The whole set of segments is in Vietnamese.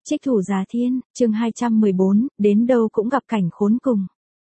Trích Thủ Già Thiên, chương 214, đến đâu cũng gặp cảnh khốn cùng.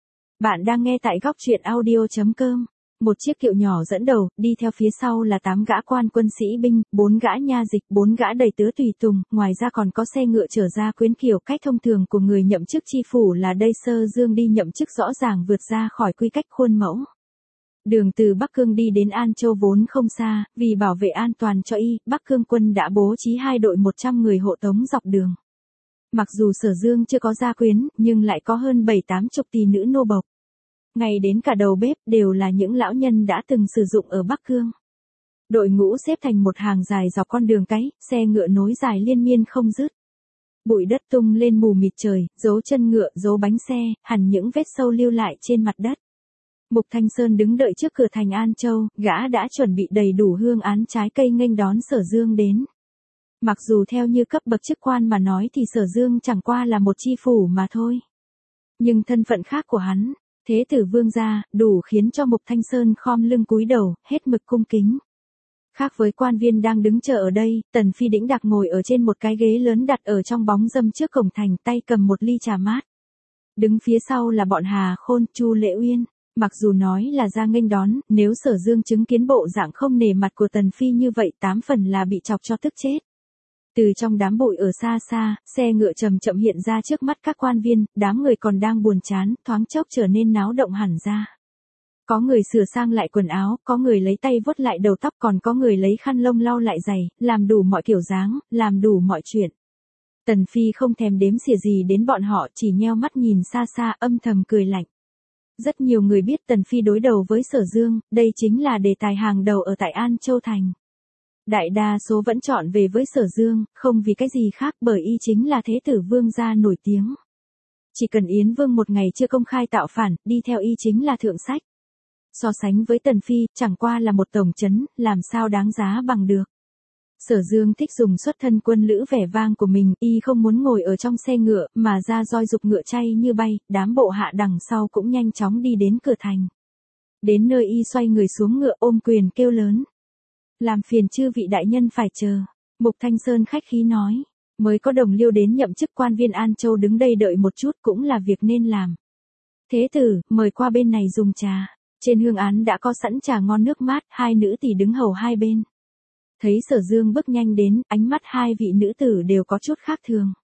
Bạn đang nghe tại góc truyện audio.com. Một chiếc kiệu nhỏ dẫn đầu, đi theo phía sau là 8 gã quan quân sĩ binh, 4 gã nha dịch, 4 gã đầy tớ tùy tùng, ngoài ra còn có xe ngựa chở ra quyến kiều. Cách thông thường của người nhậm chức chi phủ là đây Sơ Dương đi nhậm chức rõ ràng vượt ra khỏi quy cách khuôn mẫu. Đường từ Bắc Cương đi đến An Châu vốn không xa, vì bảo vệ an toàn cho y, Bắc Cương quân đã bố trí 2 đội 100 người hộ tống dọc đường. Mặc dù Sở Dương chưa có gia quyến, nhưng lại có hơn 7-80 tỷ nữ nô bộc. Ngay đến cả đầu bếp đều là những lão nhân đã từng sử dụng ở Bắc Cương. Đội ngũ xếp thành một hàng dài dọc con đường cái, xe ngựa nối dài liên miên không dứt. Bụi đất tung lên mù mịt trời, dấu chân ngựa, dấu bánh xe, hằn những vết sâu lưu lại trên mặt đất. Mục Thanh Sơn đứng đợi trước cửa thành An Châu, gã đã chuẩn bị đầy đủ hương án trái cây nghênh đón Sở Dương đến. Mặc dù theo như cấp bậc chức quan mà nói thì Sở Dương chẳng qua là một chi phủ mà thôi. Nhưng thân phận khác của hắn, thế tử vương gia, đủ khiến cho Mục Thanh Sơn khom lưng cúi đầu, hết mực cung kính. Khác với quan viên đang đứng chờ ở đây, Tần Phi đĩnh đạc ngồi ở trên một cái ghế lớn đặt ở trong bóng râm trước cổng thành, tay cầm một ly trà mát. Đứng phía sau là bọn Hà Khôn, Chu Lệ Uyên. Mặc dù nói là ra nghênh đón, nếu Sở Dương chứng kiến bộ dạng không nể mặt của Tần Phi như vậy 8 phần là bị chọc cho tức chết. Từ trong đám bụi ở xa xa, xe ngựa chậm chậm hiện ra trước mắt các quan viên, đám người còn đang buồn chán, thoáng chốc trở nên náo động hẳn ra. Có người sửa sang lại quần áo, có người lấy tay vuốt lại đầu tóc, còn có người lấy khăn lông lau lại giày, làm đủ mọi kiểu dáng, làm đủ mọi chuyện. Tần Phi không thèm đếm xỉa gì đến bọn họ, chỉ nheo mắt nhìn xa xa, âm thầm cười lạnh. Rất nhiều người biết Tần Phi đối đầu với Sở Dương, đây chính là đề tài hàng đầu ở tại An Châu Thành. Đại đa số vẫn chọn về với Sở Dương, không vì cái gì khác bởi y chính là thế tử vương gia nổi tiếng. Chỉ cần Yến Vương một ngày chưa công khai tạo phản, đi theo y chính là thượng sách. So sánh với Tần Phi, chẳng qua là một tổng trấn, làm sao đáng giá bằng được. Sở Dương thích dùng xuất thân quân lữ vẻ vang của mình, y không muốn ngồi ở trong xe ngựa, mà ra roi dục ngựa chay như bay, đám bộ hạ đằng sau cũng nhanh chóng đi đến cửa thành. Đến nơi y xoay người xuống ngựa ôm quyền kêu lớn. Làm phiền chư vị đại nhân phải chờ. Mục Thanh Sơn khách khí nói, mới có đồng liêu đến nhậm chức quan viên An Châu đứng đây đợi một chút cũng là việc nên làm. Thế tử, mời qua bên này dùng trà. Trên hương án đã có sẵn trà ngon nước mát, 2 nữ tỷ đứng hầu hai bên. Thấy Sở Dương bước nhanh đến, ánh mắt 2 vị nữ tử đều có chút khác thường.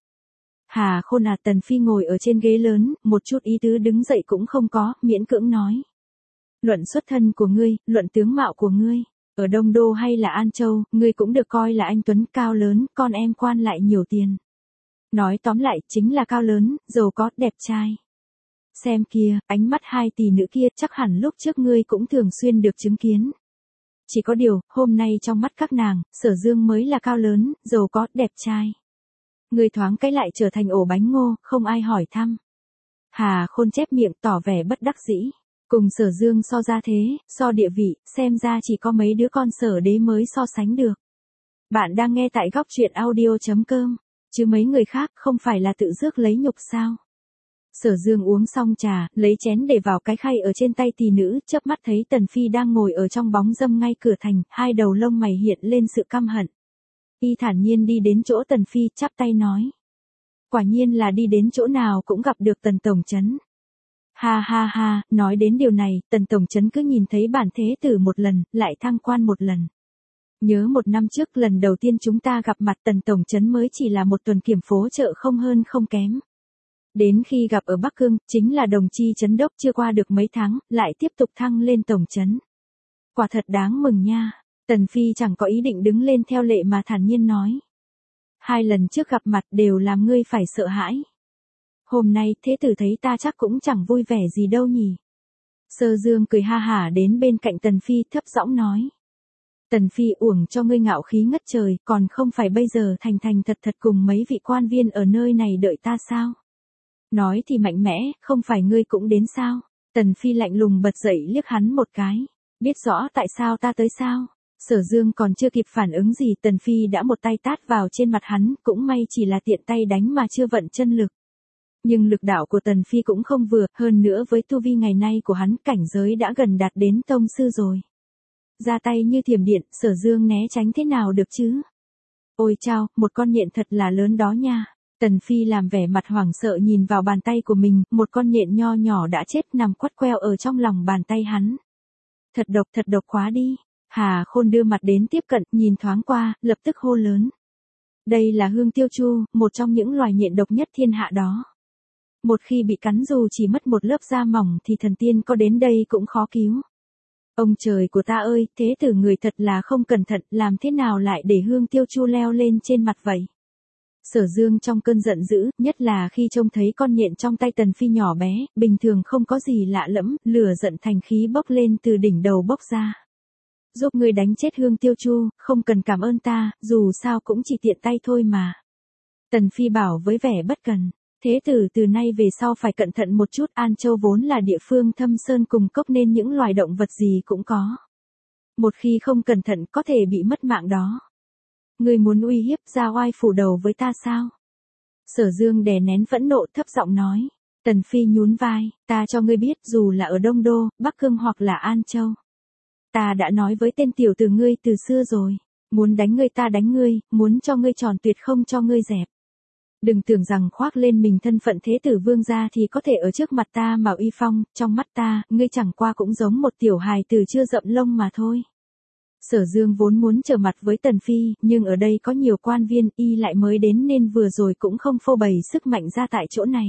Hà Khôn à, Tần Phi ngồi ở trên ghế lớn, một chút ý tứ đứng dậy cũng không có, miễn cưỡng nói. Luận xuất thân của ngươi, luận tướng mạo của ngươi, ở Đông Đô hay là An Châu, ngươi cũng được coi là anh tuấn cao lớn, con em quan lại nhiều tiền. Nói tóm lại, chính là cao lớn, giàu có, đẹp trai. Xem kia, ánh mắt 2 tỷ nữ kia chắc hẳn lúc trước ngươi cũng thường xuyên được chứng kiến. Chỉ có điều, hôm nay trong mắt các nàng, Sở Dương mới là cao lớn, giàu có, đẹp trai. Người thoáng cái lại trở thành ổ bánh ngô, không ai hỏi thăm. Hà Khôn chép miệng tỏ vẻ bất đắc dĩ. Cùng Sở Dương so ra thế, so địa vị, xem ra chỉ có mấy đứa con Sở Đế mới so sánh được. Bạn đang nghe tại góc truyện audio.com, chứ mấy người khác không phải là tự rước lấy nhục sao. Sở Dương uống xong trà, lấy chén để vào cái khay ở trên tay tỷ nữ, chớp mắt thấy Tần Phi đang ngồi ở trong bóng râm ngay cửa thành, 2 đầu lông mày hiện lên sự căm hận. Y thản nhiên đi đến chỗ Tần Phi, chắp tay nói. Quả nhiên là đi đến chỗ nào cũng gặp được Tần Tổng Trấn. Ha ha ha, nói đến điều này, Tần Tổng Trấn cứ nhìn thấy bản thế tử một lần, lại thăng quan một lần. Nhớ 1 năm trước lần đầu tiên chúng ta gặp mặt Tần Tổng Trấn mới chỉ là một tuần kiểm phố chợ không hơn không kém. Đến khi gặp ở Bắc Cương, chính là đồng chi trấn đốc chưa qua được mấy tháng, lại tiếp tục thăng lên tổng trấn. Quả thật đáng mừng nha. Tần Phi chẳng có ý định đứng lên theo lệ mà thản nhiên nói. 2 lần trước gặp mặt đều làm ngươi phải sợ hãi. Hôm nay thế tử thấy ta chắc cũng chẳng vui vẻ gì đâu nhỉ. Sơ Dương cười ha hả đến bên cạnh Tần Phi thấp giọng nói. Tần Phi uổng cho ngươi ngạo khí ngất trời, còn không phải bây giờ thành thành thật thật cùng mấy vị quan viên ở nơi này đợi ta sao? Nói thì mạnh mẽ, không phải ngươi cũng đến sao? Tần Phi lạnh lùng bật dậy liếc hắn một cái. Biết rõ tại sao ta tới sao? Sở Dương còn chưa kịp phản ứng gì, Tần Phi đã một tay tát vào trên mặt hắn, cũng may chỉ là tiện tay đánh mà chưa vận chân lực. Nhưng lực đạo của Tần Phi cũng không vừa, hơn nữa với tu vi ngày nay của hắn, cảnh giới đã gần đạt đến tông sư rồi. Ra tay như thiểm điện, Sở Dương né tránh thế nào được chứ? Ôi chao, một con nhện thật là lớn đó nha. Tần Phi làm vẻ mặt hoảng sợ nhìn vào bàn tay của mình, một con nhện nho nhỏ đã chết nằm quắt queo ở trong lòng bàn tay hắn. Thật độc quá đi. Hà Khôn đưa mặt đến tiếp cận, nhìn thoáng qua, lập tức hô lớn. Đây là hương tiêu chu, một trong những loài nhện độc nhất thiên hạ đó. Một khi bị cắn dù chỉ mất một lớp da mỏng thì thần tiên có đến đây cũng khó cứu. Ông trời của ta ơi, thế tử người thật là không cẩn thận, làm thế nào lại để hương tiêu chu leo lên trên mặt vậy? Sở Dương trong cơn giận dữ, nhất là khi trông thấy con nhện trong tay Tần Phi nhỏ bé, bình thường không có gì lạ lẫm, lửa giận thành khí bốc lên từ đỉnh đầu bốc ra. Giúp ngươi đánh chết hương tiêu chu, không cần cảm ơn ta, dù sao cũng chỉ tiện tay thôi mà. Tần Phi bảo với vẻ bất cần. Thế tử từ nay về sau phải cẩn thận một chút, An Châu vốn là địa phương thâm sơn cùng cốc nên những loài động vật gì cũng có. Một khi không cẩn thận có thể bị mất mạng đó. Ngươi muốn uy hiếp ra oai phủ đầu với ta sao? Sở Dương đè nén phẫn nộ thấp giọng nói. Tần Phi nhún vai, ta cho ngươi biết dù là ở Đông Đô, Bắc Cương hoặc là An Châu. Ta đã nói với tên tiểu tử ngươi từ xưa rồi, muốn đánh ngươi ta đánh ngươi, muốn cho ngươi tròn tuyệt không cho ngươi dẹp. Đừng tưởng rằng khoác lên mình thân phận thế tử vương gia thì có thể ở trước mặt ta mà uy phong, trong mắt ta, ngươi chẳng qua cũng giống một tiểu hài tử chưa rậm lông mà thôi. Sở Dương vốn muốn trở mặt với Tần Phi, nhưng ở đây có nhiều quan viên, y lại mới đến nên vừa rồi cũng không phô bày sức mạnh ra tại chỗ này.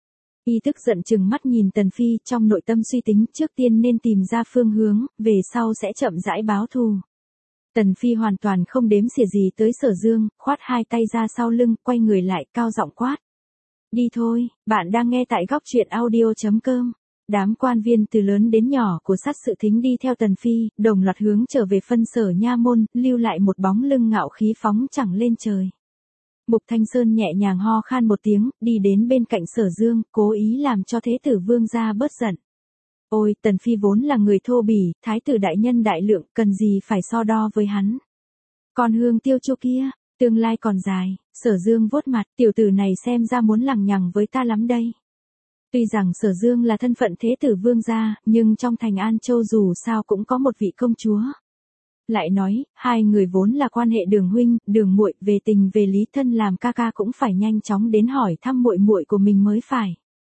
Y tức giận chừng mắt nhìn Tần Phi, trong nội tâm suy tính trước tiên nên tìm ra phương hướng, về sau sẽ chậm rãi báo thù. Tần Phi hoàn toàn không đếm xỉa gì tới Sở Dương, khoát hai tay ra sau lưng, quay người lại, cao giọng quát. Đi thôi, bạn đang nghe tại góc truyện audio.com. Đám quan viên từ lớn đến nhỏ của sát sự thính đi theo Tần Phi, đồng loạt hướng trở về phân sở nha môn, lưu lại một bóng lưng ngạo khí phóng chẳng lên trời. Mục Thanh Sơn nhẹ nhàng ho khan một tiếng, đi đến bên cạnh Sở Dương, cố ý làm cho thế tử vương gia bớt giận. Ôi, Tần Phi vốn là người thô bỉ, thái tử đại nhân đại lượng, cần gì phải so đo với hắn. Còn hương tiêu chu kia, tương lai còn dài. Sở Dương vuốt mặt, tiểu tử này xem ra muốn lằng nhằng với ta lắm đây. Tuy rằng Sở Dương là thân phận thế tử vương gia, nhưng trong thành An Châu dù sao cũng có một vị công chúa. Lại nói, hai người vốn là quan hệ đường huynh, đường muội, về tình về lý thân làm ca ca cũng phải nhanh chóng đến hỏi thăm muội muội của mình mới phải.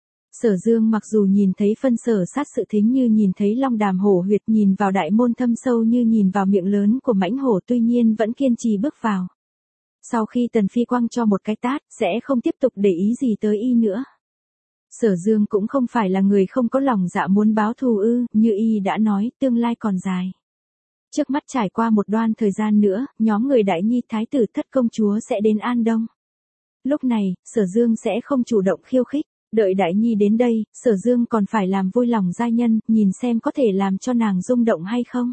Sở Dương mặc dù nhìn thấy phân sở sát sự thính như nhìn thấy long đàm hổ huyệt, nhìn vào đại môn thâm sâu như nhìn vào miệng lớn của mãnh hổ, tuy nhiên vẫn kiên trì bước vào. Sau khi Tần Phi quăng cho một cái tát, sẽ không tiếp tục để ý gì tới y nữa. Sở Dương cũng không phải là người không có lòng dạ muốn báo thù như y đã nói, tương lai còn dài. Trước mắt trải qua một đoạn thời gian nữa, nhóm người đại nhi thái tử thất công chúa sẽ đến An Đông. Lúc này, Sở Dương sẽ không chủ động khiêu khích, đợi đại nhi đến đây, Sở Dương còn phải làm vui lòng giai nhân, nhìn xem có thể làm cho nàng rung động hay không.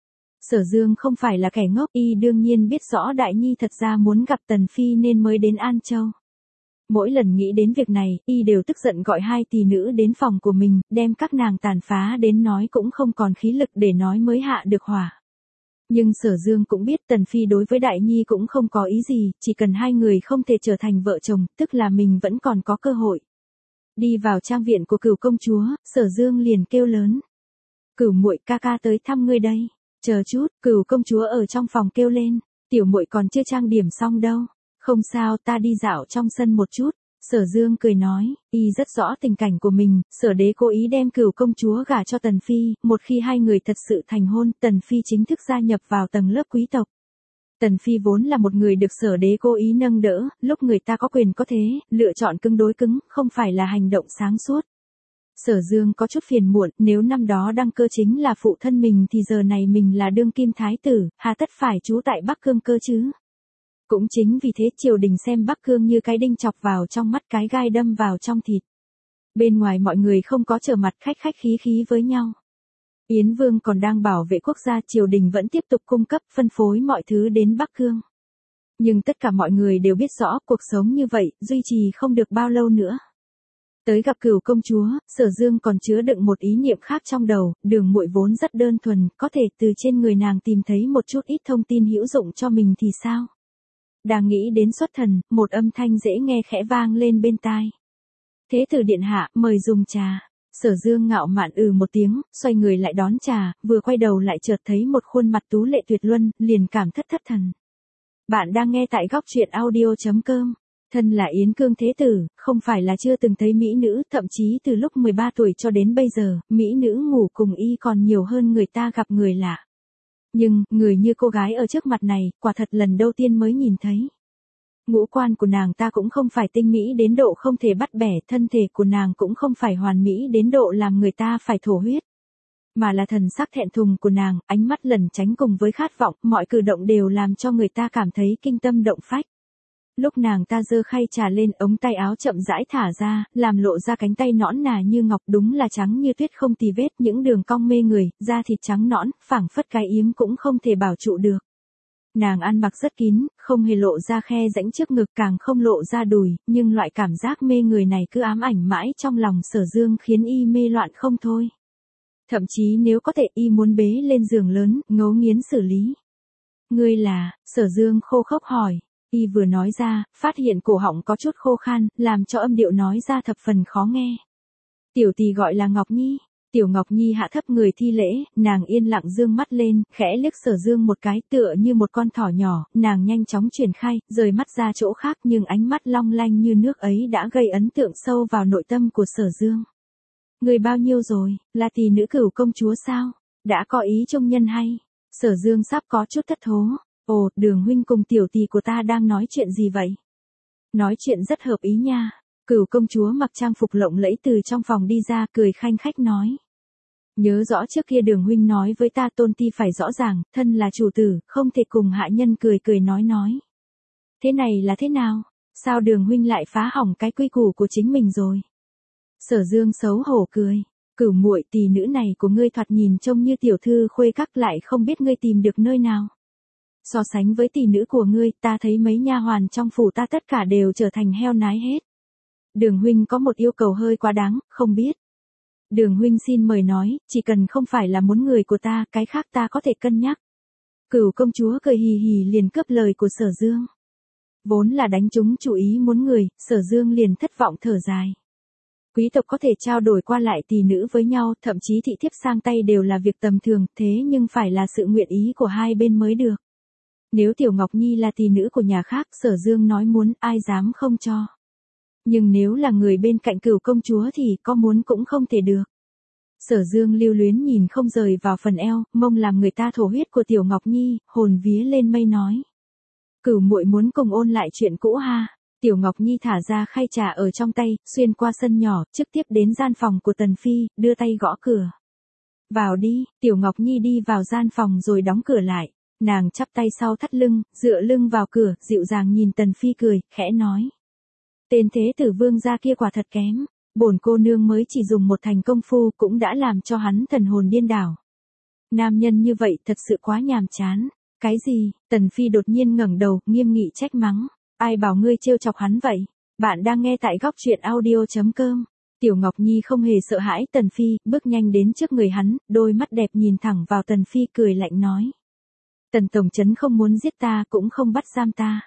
Sở Dương không phải là kẻ ngốc, y đương nhiên biết rõ đại nhi thật ra muốn gặp Tần Phi nên mới đến An Châu. Mỗi lần nghĩ đến việc này, y đều tức giận gọi hai tỷ nữ đến phòng của mình, đem các nàng tàn phá đến nói cũng không còn khí lực để nói mới hạ được hỏa. Nhưng Sở Dương cũng biết Tần Phi đối với Đại Nhi cũng không có ý gì, chỉ cần hai người không thể trở thành vợ chồng, tức là mình vẫn còn có cơ hội. Đi vào trang viện của Cửu công chúa, Sở Dương liền kêu lớn. Cửu muội, ca ca tới thăm ngươi đây. Chờ chút, Cửu công chúa ở trong phòng kêu lên. Tiểu muội còn chưa trang điểm xong đâu. Không sao, ta đi dạo trong sân một chút. Sở Dương cười nói, y rất rõ tình cảnh của mình, Sở đế cố ý đem Cửu công chúa gả cho Tần Phi, một khi hai người thật sự thành hôn, Tần Phi chính thức gia nhập vào tầng lớp quý tộc. Tần Phi vốn là một người được Sở đế cố ý nâng đỡ, lúc người ta có quyền có thế, lựa chọn cứng đối cứng, không phải là hành động sáng suốt. Sở Dương có chút phiền muộn, nếu năm đó đăng cơ chính là phụ thân mình thì giờ này mình là đương kim thái tử, hà tất phải trú tại Bắc Cương cơ chứ. Cũng chính vì thế triều đình xem Bắc Cương như cái đinh chọc vào trong mắt, cái gai đâm vào trong thịt. Bên ngoài mọi người không có trở mặt khách khí với nhau. Yến Vương còn đang bảo vệ quốc gia, triều đình vẫn tiếp tục cung cấp phân phối mọi thứ đến Bắc Cương. Nhưng tất cả mọi người đều biết rõ cuộc sống như vậy duy trì không được bao lâu nữa. Tới gặp Cửu công chúa, Sở Dương còn chứa đựng một ý niệm khác trong đầu, đường muội vốn rất đơn thuần, có thể từ trên người nàng tìm thấy một chút ít thông tin hữu dụng cho mình thì sao? Đang nghĩ đến xuất thần, một âm thanh dễ nghe khẽ vang lên bên tai. Thế tử điện hạ, mời dùng trà. Sở Dương ngạo mạn một tiếng, xoay người lại đón trà, vừa quay đầu lại chợt thấy một khuôn mặt tú lệ tuyệt luân, liền cảm thất thần. Bạn đang nghe tại góc truyện audio.com. Thân là Yến Cương Thế Tử, không phải là chưa từng thấy mỹ nữ, thậm chí từ lúc 13 tuổi cho đến bây giờ, mỹ nữ ngủ cùng y còn nhiều hơn người ta gặp người lạ. Nhưng, người như cô gái ở trước mặt này, quả thật lần đầu tiên mới nhìn thấy. Ngũ quan của nàng ta cũng không phải tinh mỹ đến độ không thể bắt bẻ, thân thể của nàng cũng không phải hoàn mỹ đến độ làm người ta phải thổ huyết. Mà là thần sắc thẹn thùng của nàng, ánh mắt lẩn tránh cùng với khát vọng, mọi cử động đều làm cho người ta cảm thấy kinh tâm động phách. Lúc nàng ta giơ khay trà lên, ống tay áo chậm rãi thả ra, làm lộ ra cánh tay nõn nà như ngọc, đúng là trắng như tuyết không tì vết, những đường cong mê người, da thịt trắng nõn, phảng phất cái yếm cũng không thể bảo trụ được. Nàng ăn mặc rất kín, không hề lộ ra khe rãnh trước ngực, càng không lộ ra đùi, nhưng loại cảm giác mê người này cứ ám ảnh mãi trong lòng Sở Dương, khiến y mê loạn không thôi. Thậm chí nếu có thể y muốn bế lên giường lớn, ngấu nghiến xử lý. Ngươi là, Sở Dương khô khốc hỏi. Y vừa nói ra, phát hiện cổ họng có chút khô khan, làm cho âm điệu nói ra thập phần khó nghe. Tiểu tỷ gọi là Ngọc Nhi. Tiểu Ngọc Nhi hạ thấp người thi lễ, nàng yên lặng dương mắt lên, khẽ liếc Sở Dương một cái, tựa như một con thỏ nhỏ, nàng nhanh chóng chuyển khai, rời mắt ra chỗ khác, nhưng ánh mắt long lanh như nước ấy đã gây ấn tượng sâu vào nội tâm của Sở Dương. Người bao nhiêu rồi, là tỷ nữ Cửu công chúa sao? Đã có ý trung nhân hay? Sở Dương sắp có chút thất thố. Ồ, Đường huynh cùng tiểu tỷ của ta đang nói chuyện gì vậy? Nói chuyện rất hợp ý nha. Cửu công chúa mặc trang phục lộng lẫy từ trong phòng đi ra, cười khanh khách nói. Nhớ rõ trước kia Đường huynh nói với ta tôn ti phải rõ ràng, thân là chủ tử, không thể cùng hạ nhân cười cười nói. Thế này là thế nào? Sao Đường huynh lại phá hỏng cái quy củ của chính mình rồi? Sở Dương xấu hổ cười. Cửu muội, tỷ nữ này của ngươi thoạt nhìn trông như tiểu thư khuê các, lại không biết ngươi tìm được nơi nào. So sánh với tỷ nữ của ngươi, ta thấy mấy nha hoàn trong phủ ta tất cả đều trở thành heo nái hết. Đường huynh có một yêu cầu hơi quá đáng, không biết. Đường huynh xin mời nói, chỉ cần không phải là muốn người của ta, cái khác ta có thể cân nhắc. Cửu công chúa cười hì hì liền cướp lời của Sở Dương. Vốn là đánh trúng chủ ý muốn người, Sở Dương liền thất vọng thở dài. Quý tộc có thể trao đổi qua lại tỷ nữ với nhau, thậm chí thị thiếp sang tay đều là việc tầm thường, thế nhưng phải là sự nguyện ý của hai bên mới được. Nếu Tiểu Ngọc Nhi là tỷ nữ của nhà khác, Sở Dương nói muốn, ai dám không cho. Nhưng nếu là người bên cạnh Cửu công chúa thì có muốn cũng không thể được. Sở Dương lưu luyến nhìn không rời vào phần eo, mông làm người ta thổ huyết của Tiểu Ngọc Nhi, hồn vía lên mây nói. Cửu muội muốn cùng ôn lại chuyện cũ ha. Tiểu Ngọc Nhi thả ra khay trà ở trong tay, xuyên qua sân nhỏ, trực tiếp đến gian phòng của Tần Phi, đưa tay gõ cửa. Vào đi, Tiểu Ngọc Nhi đi vào gian phòng rồi đóng cửa lại. Nàng chắp tay sau thắt lưng, dựa lưng vào cửa, dịu dàng nhìn Tần Phi cười, khẽ nói. Tên thế tử vương gia kia quả thật kém, bổn cô nương mới chỉ dùng một thành công phu cũng đã làm cho hắn thần hồn điên đảo. Nam nhân như vậy thật sự quá nhàm chán. Cái gì? Tần Phi đột nhiên ngẩng đầu, nghiêm nghị trách mắng. Ai bảo ngươi trêu chọc hắn vậy? Bạn đang nghe tại góc truyện audio.com. Tiểu Ngọc Nhi không hề sợ hãi Tần Phi, bước nhanh đến trước người hắn, đôi mắt đẹp nhìn thẳng vào Tần Phi cười lạnh nói. Tần tổng trấn không muốn giết ta cũng không bắt giam ta.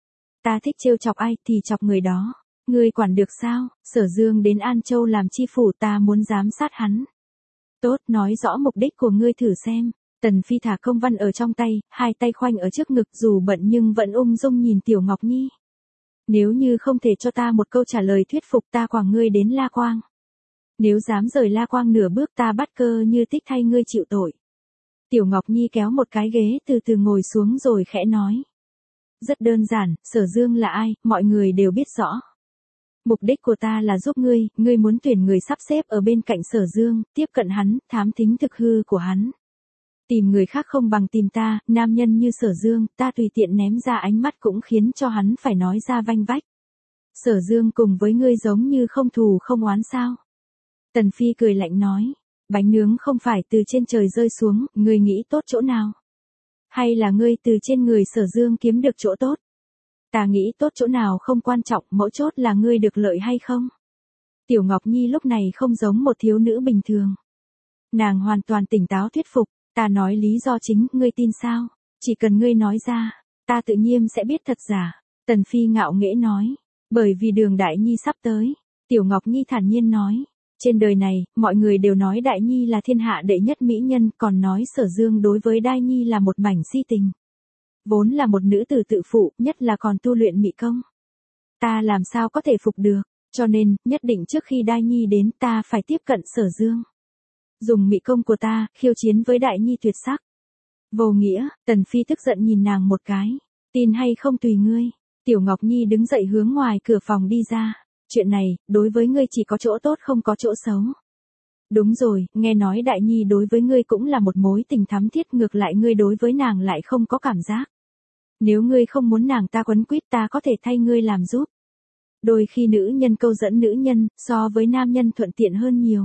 Ta thích trêu chọc ai thì chọc người đó. Ngươi quản được sao? Sở Dương đến An Châu làm chi phủ, ta muốn giám sát hắn. Tốt, nói rõ mục đích của ngươi thử xem. Tần Phi thả công văn ở trong tay, hai tay khoanh ở trước ngực, dù bận nhưng vẫn ung dung nhìn Tiểu Ngọc Nhi. Nếu như không thể cho ta một câu trả lời thuyết phục, ta quẳng ngươi đến La Quang. Nếu dám rời La Quang nửa bước, ta bắt Cơ Như Tích thay ngươi chịu tội. Tiểu Ngọc Nhi kéo một cái ghế từ từ ngồi xuống rồi khẽ nói. Rất đơn giản, Sở Dương là ai, mọi người đều biết rõ. Mục đích của ta là giúp ngươi muốn tuyển người sắp xếp ở bên cạnh Sở Dương, tiếp cận hắn, thám thính thực hư của hắn. Tìm người khác không bằng tìm ta, nam nhân như Sở Dương, ta tùy tiện ném ra ánh mắt cũng khiến cho hắn phải nói ra vanh vách. Sở Dương cùng với ngươi giống như không thù không oán sao? Tần Phi cười lạnh nói, bánh nướng không phải từ trên trời rơi xuống, ngươi nghĩ tốt chỗ nào? Hay là ngươi từ trên người Sở Dương kiếm được chỗ tốt? Ta nghĩ tốt chỗ nào không quan trọng, mấu chốt là ngươi được lợi hay không? Tiểu Ngọc Nhi lúc này không giống một thiếu nữ bình thường. Nàng hoàn toàn tỉnh táo thuyết phục, ta nói lý do chính, ngươi tin sao? Chỉ cần ngươi nói ra, ta tự nhiên sẽ biết thật giả. Tần Phi ngạo nghễ nói, bởi vì Đường Đại Nhi sắp tới. Tiểu Ngọc Nhi thản nhiên nói, trên đời này, mọi người đều nói Đại Nhi là thiên hạ đệ nhất mỹ nhân, còn nói Sở Dương đối với Đại Nhi là một mảnh si tình. Vốn là một nữ tử tự phụ, nhất là còn tu luyện mỹ công. Ta làm sao có thể phục được, cho nên, nhất định trước khi Đai Nhi đến ta phải tiếp cận Sở Dương. Dùng mị công của ta, khiêu chiến với Đại Nhi tuyệt sắc. Vô nghĩa, Tần Phi tức giận nhìn nàng một cái. Tin hay không tùy ngươi. Tiểu Ngọc Nhi đứng dậy hướng ngoài cửa phòng đi ra. Chuyện này, đối với ngươi chỉ có chỗ tốt không có chỗ xấu. Đúng rồi, nghe nói Đại Nhi đối với ngươi cũng là một mối tình thắm thiết, ngược lại ngươi đối với nàng lại không có cảm giác. Nếu ngươi không muốn nàng ta quấn quýt ta có thể thay ngươi làm giúp. Đôi khi nữ nhân câu dẫn nữ nhân, so với nam nhân thuận tiện hơn nhiều.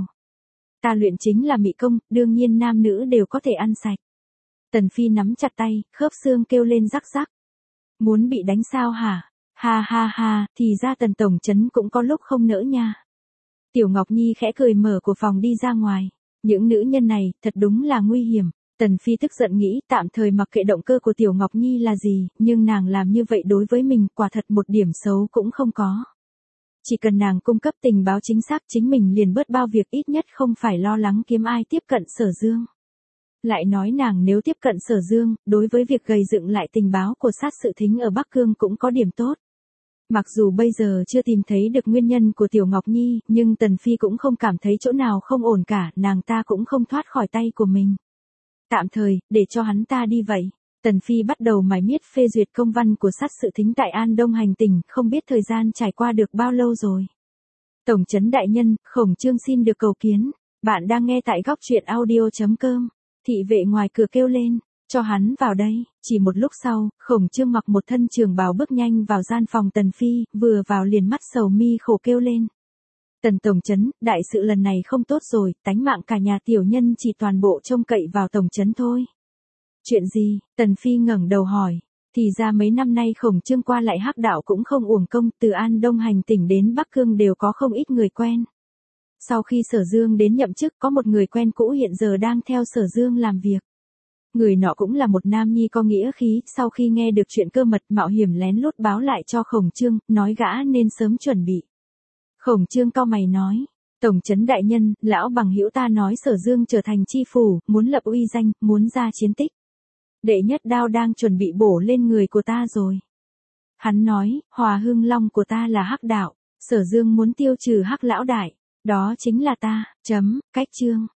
Ta luyện chính là mị công, đương nhiên nam nữ đều có thể ăn sạch. Tần Phi nắm chặt tay, khớp xương kêu lên rắc rắc. Muốn bị đánh sao hả? Ha ha ha, thì ra Tần tổng trấn cũng có lúc không nỡ nha. Tiểu Ngọc Nhi khẽ cười mở của phòng đi ra ngoài. Những nữ nhân này, thật đúng là nguy hiểm. Tần Phi tức giận nghĩ tạm thời mặc kệ động cơ của Tiểu Ngọc Nhi là gì, nhưng nàng làm như vậy đối với mình quả thật một điểm xấu cũng không có. Chỉ cần nàng cung cấp tình báo chính xác chính mình liền bớt bao việc, ít nhất không phải lo lắng kiếm ai tiếp cận Sở Dương. Lại nói nàng nếu tiếp cận Sở Dương, đối với việc gầy dựng lại tình báo của sát sự thính ở Bắc Cương cũng có điểm tốt. Mặc dù bây giờ chưa tìm thấy được nguyên nhân của Tiểu Ngọc Nhi, nhưng Tần Phi cũng không cảm thấy chỗ nào không ổn cả, nàng ta cũng không thoát khỏi tay của mình. Tạm thời, để cho hắn ta đi vậy. Tần Phi bắt đầu mải miết phê duyệt công văn của sát sự thính tại An Đông hành tỉnh, không biết thời gian trải qua được bao lâu rồi. Tổng trấn đại nhân, Khổng Trương xin được cầu kiến. Bạn đang nghe tại góc truyện audio.com. Thị vệ ngoài cửa kêu lên, cho hắn vào đây. Chỉ một lúc sau, Khổng Trương mặc một thân trường bào bước nhanh vào gian phòng Tần Phi, vừa vào liền mắt sầu mi khổ kêu lên. Tần tổng trấn, đại sự lần này không tốt rồi, tánh mạng cả nhà tiểu nhân chỉ toàn bộ trông cậy vào tổng trấn thôi. Chuyện gì? Tần Phi ngẩng đầu hỏi. Thì ra mấy năm nay Khổng Trương qua lại hắc đạo cũng không uổng công, từ An Đông hành tỉnh đến Bắc Cương đều có không ít người quen. Sau khi Sở Dương đến nhậm chức có một người quen cũ hiện giờ đang theo Sở Dương làm việc. Người nọ cũng là một nam nhi có nghĩa khí, sau khi nghe được chuyện cơ mật mạo hiểm lén lút báo lại cho Khổng Trương, nói gã nên sớm chuẩn bị. Khổng Trương cau mày nói, tổng trấn đại nhân, lão bằng hữu ta nói Sở Dương trở thành chi phủ, muốn lập uy danh, muốn ra chiến tích. Đệ nhất đao đang chuẩn bị bổ lên người của ta rồi. Hắn nói, Hòa Hưng Long của ta là hắc đạo, Sở Dương muốn tiêu trừ hắc lão đại, đó chính là ta, cách chương.